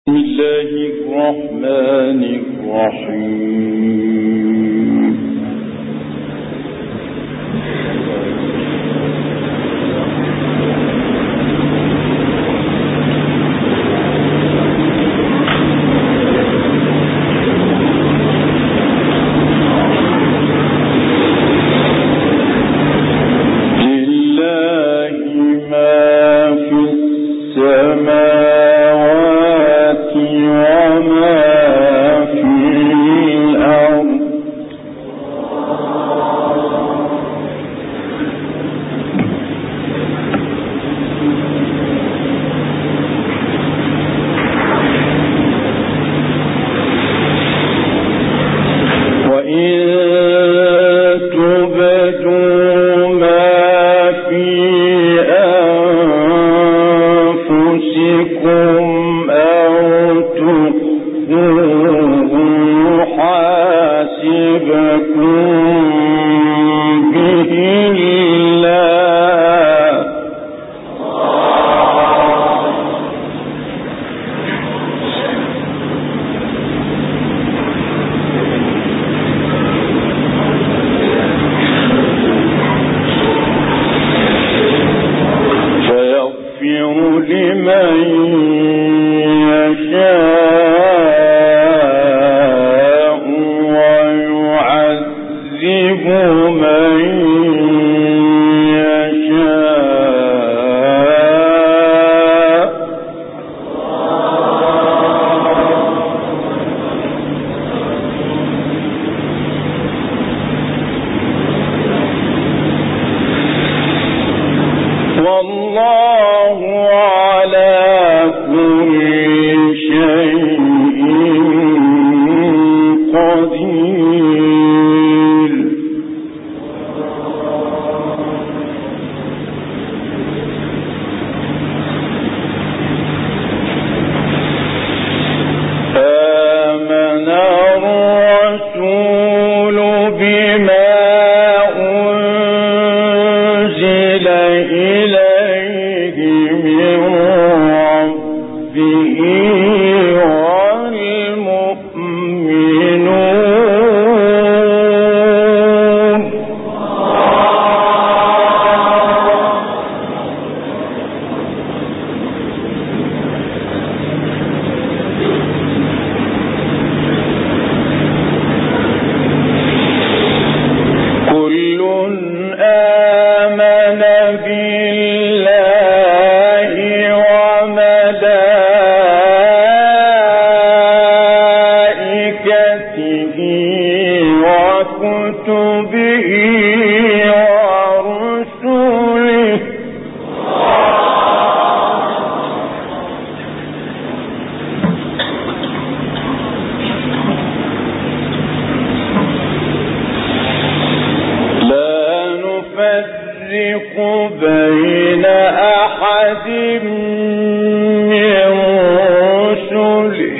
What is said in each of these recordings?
بسم الله الرحمن الرحيم. لله ما في السماوات وما في الأرض وإن تبدوا ما في أنفسكم أو تخفوه يحاسبكم به الله فيغفر لمن يشاء ويعذب من يشاء والله على كل شيء قدير. آمن الرسول بما أنزل إليه من ربه والمؤمنون كل آمن بالله وملائكته وكتبه ورسله لا نفرق بين أحد من رسله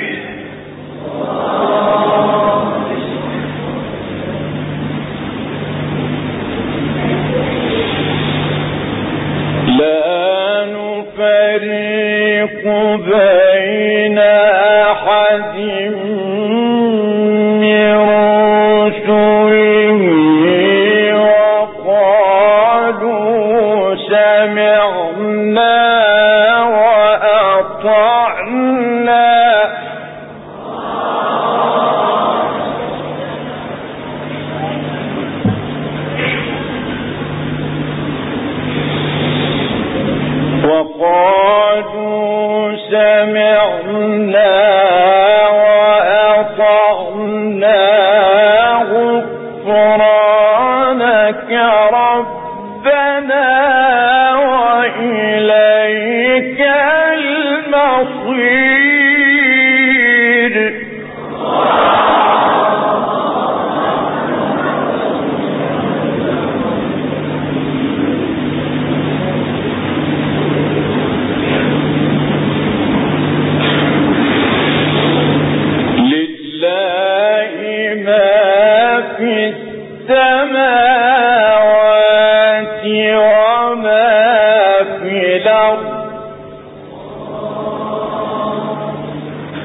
لا نفرق بين أحد من رسله وقالوا سمعنا وأطعنا وقالوا سمعنا وأطعنا غفرانك ربنا وإليك المصير. لله ما في السماوات وما في الأرض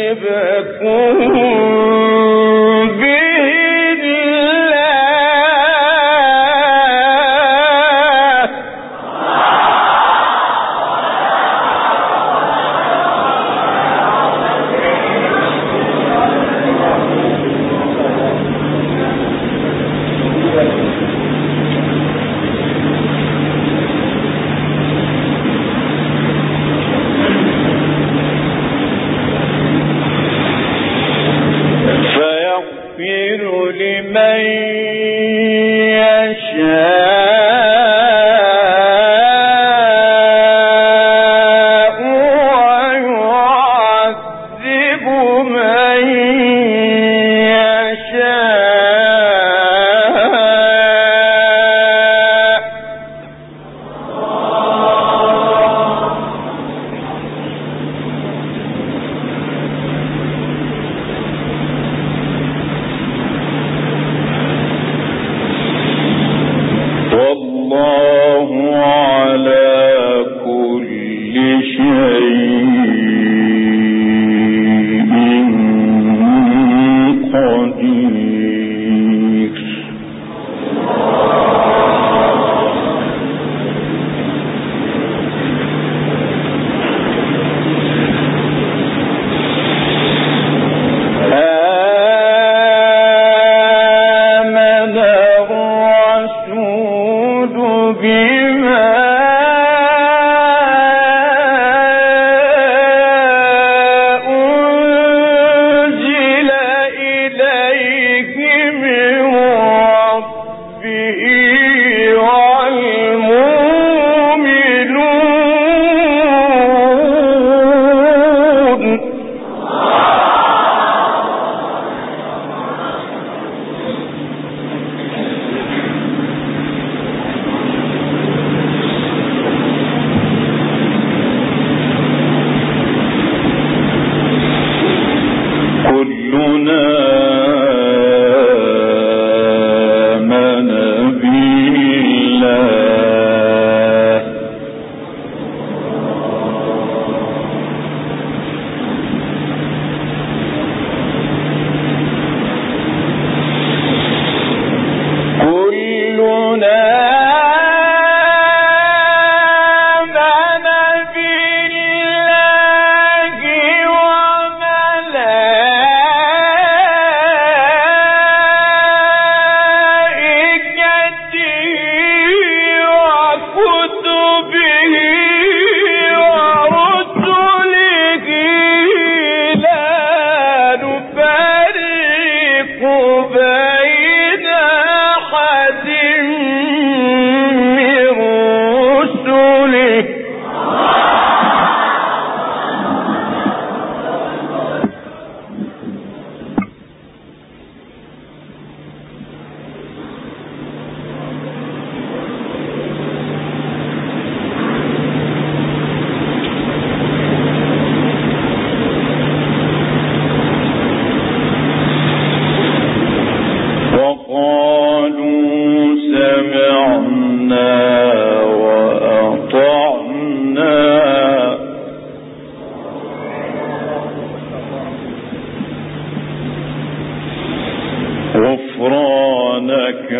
غفرانك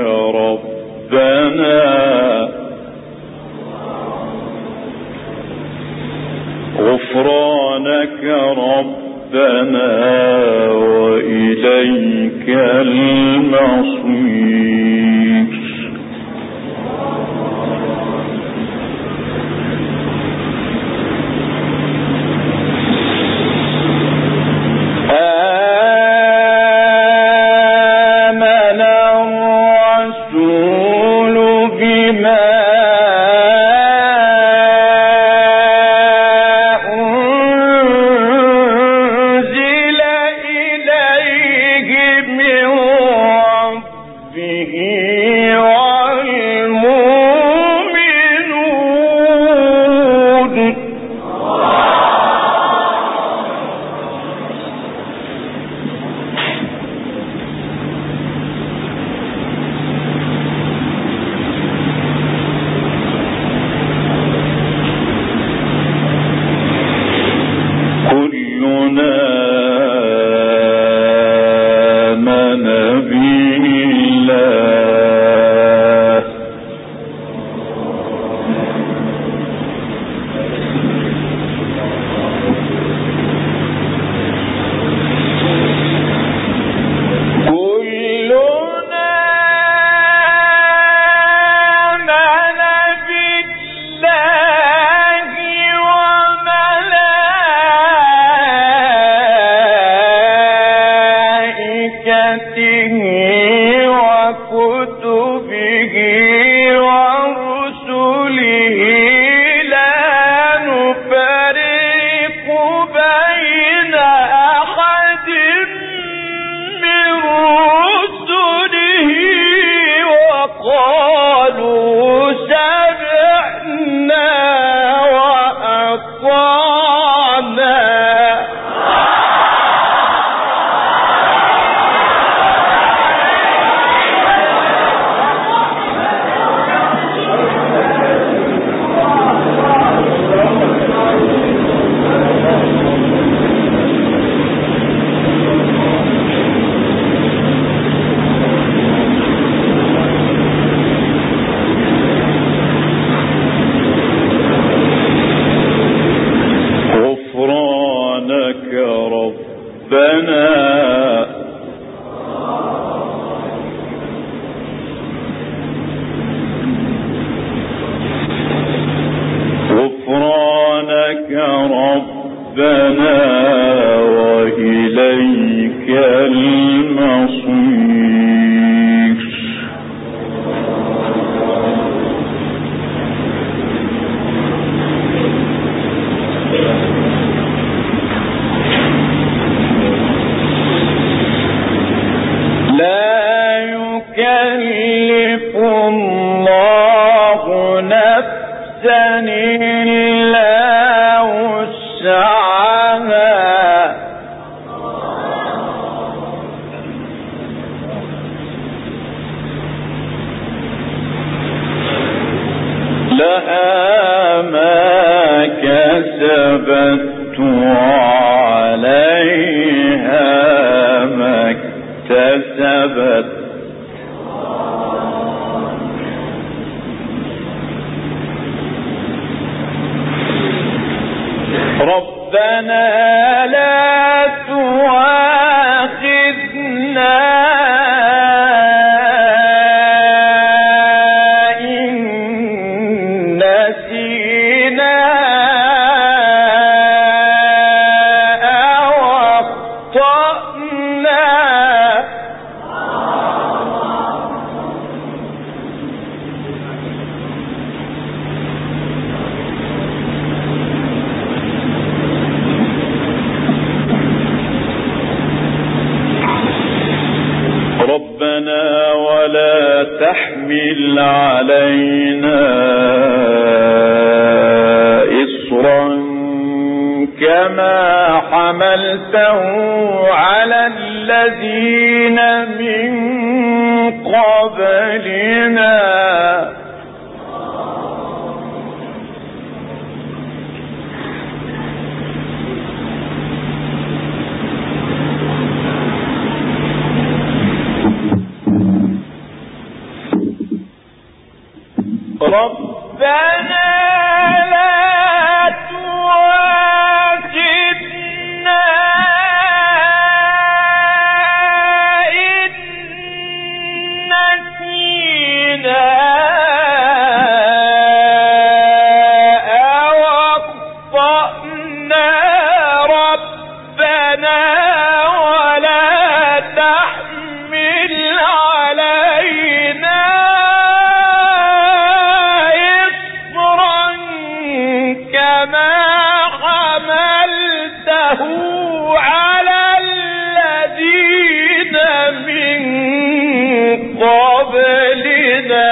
ربنا غفرانك ربنا وإليك المصير. آمن الرسول بما أنزل إليه من ربه وكتبه ورسله لا نفرق بين أحد من رسله وقالوا سمعنا وأطعنا. غفرانك ربنا وإليك المصير. لا يكلف الله نفسا إلا وسعها لها ما كسبت وعليها ما اكتسبت. ربنا لا تؤاخذنا إن نسينا أو أخطأنا. ربنا ولا تحمل علينا إصرا كما حملته على الذين من قبلنا. ربنا لا تؤاخذنا إن نسينا أو أخطأنا. ربنا ولا تحمل علينا كما حملته على الذين من قبلنا.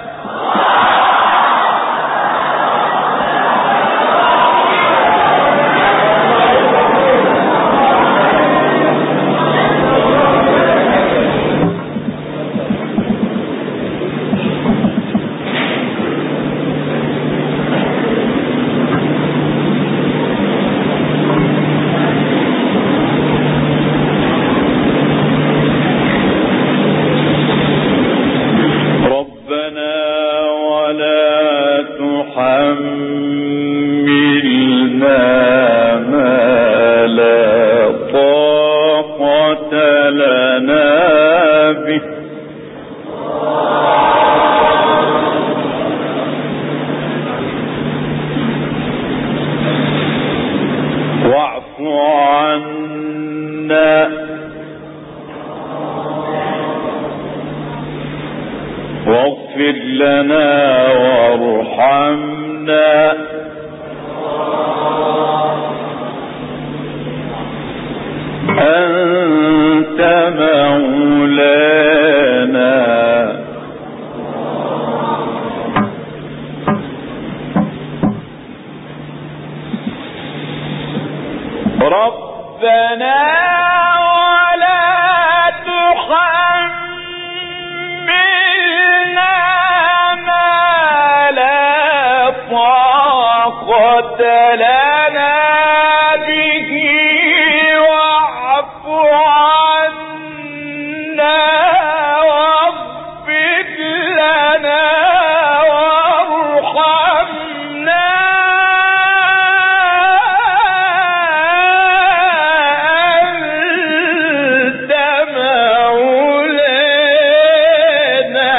حملنا ما لا طاقة لنا به واعف عنا لنا وارحمنا أنت مولانا ربنا ولا تحملنا ما لا طاقة لنا به واعف عنا واغفر لنا وارحمنا أنت مولانا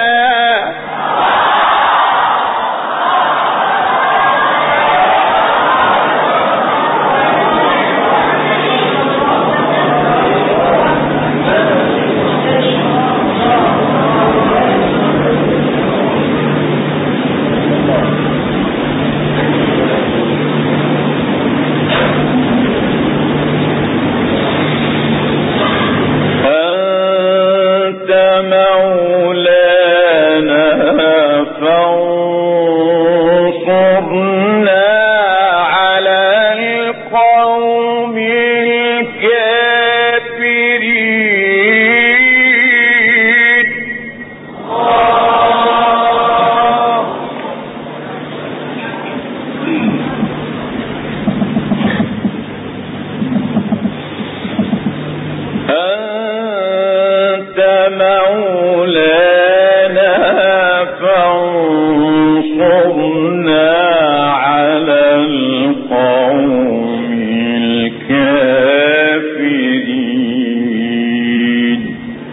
أنت مولانا فانصرنا على القوم الكافرين أنت مولانا فانصرنا على القوم الكافرين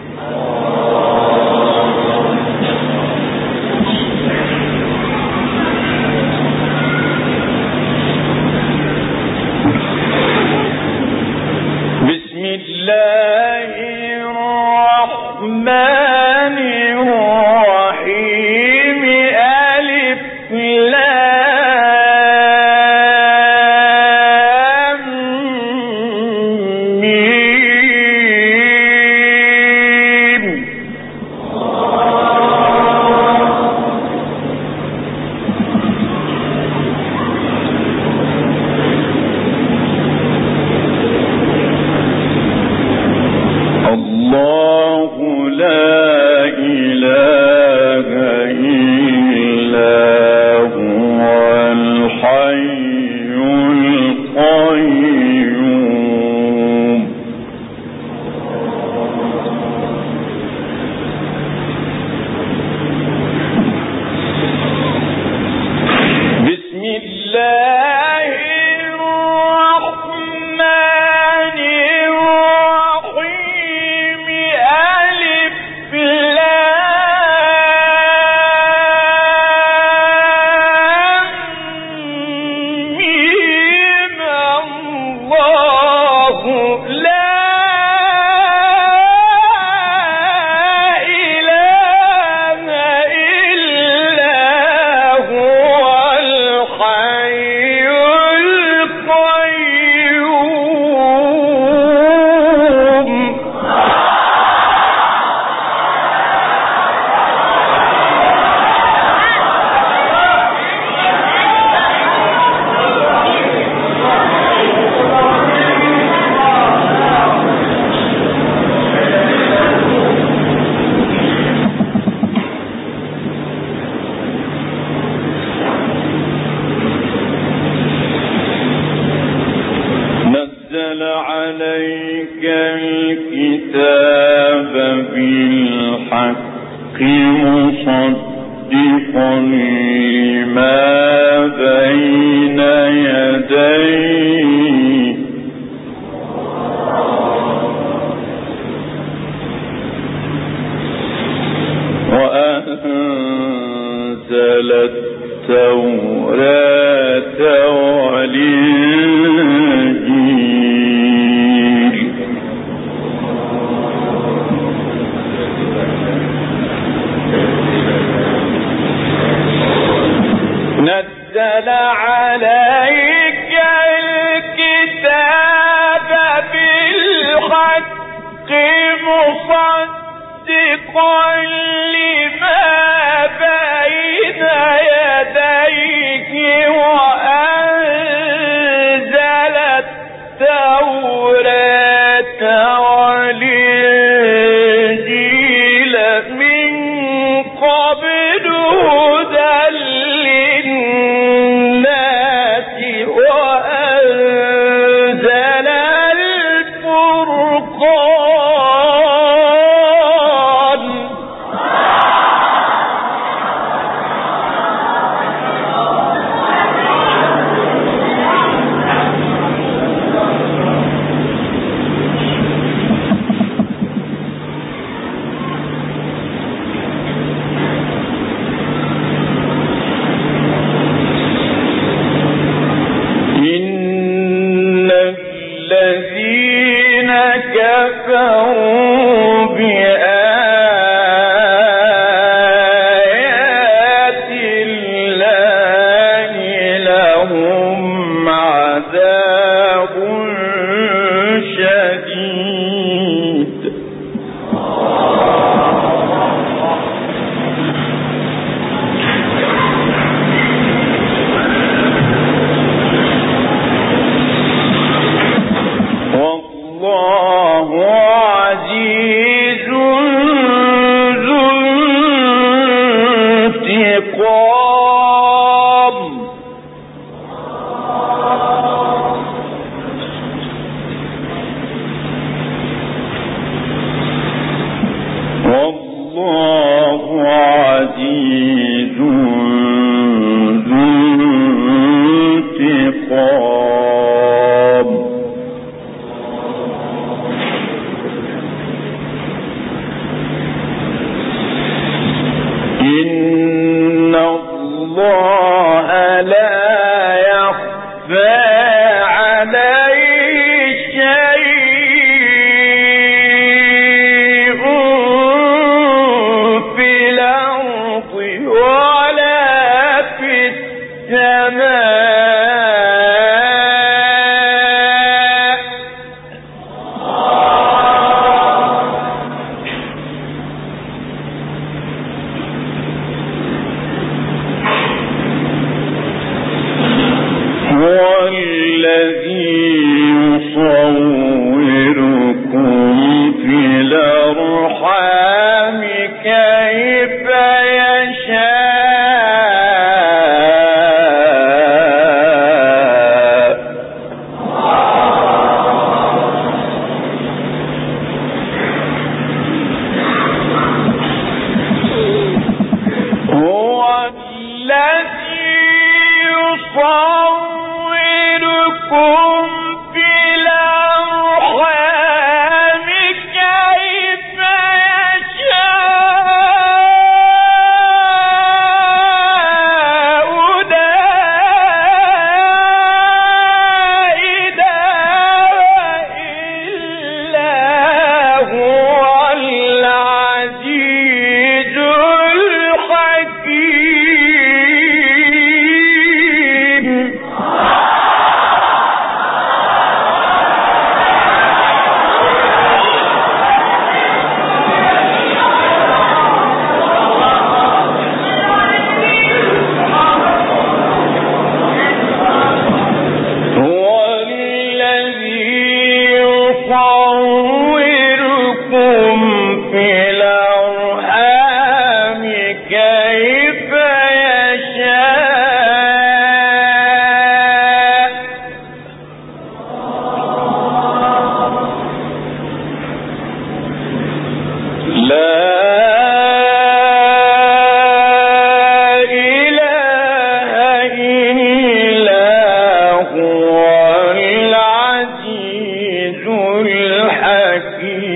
بسم الله الرحمن الرحيم ألف لام ميم الله لا إله إلا هو الحي القيوم بسم الله الرحمن الرحيم ألف لام ميم الله لا إله إلا هو الحي القيوم نزل عليك الكتاب بالحق مصدقا لما بين يديه وأنزل التوراة والإنجيل نزل عليك الكتاب بالحق مصدقا لما بين يديه وأنزل التوراة والإنجيل من قبل هدى للناس وأنزل الفرقان. إن الذين كفروا بآيات الله لهم عذاب شديد. والله عزيز ذو انتقام. والله عزيز ذو انتقام. إن الله لا يخفى عليه شيء في الأرض ولا في السماء. هو الذي يصوركم في الأرحام كيف يشاء. هو الذي يصوركم في الأرحام كيف يشاء. لا إله إلا هو العزيز الحكيم. هو الذي يصوركم في الأرحام كيف يشاء. لا إله إلا هو العزيز الحكيم.